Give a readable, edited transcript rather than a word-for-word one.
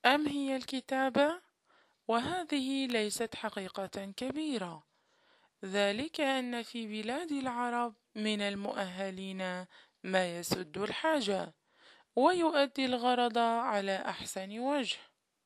أم هي الكتابة؟ وهذه ليست حقيقة كبيرة، ذلك أن في بلاد العرب من المؤهلين ما يسد الحاجة ويؤدي الغرض على أحسن وجه.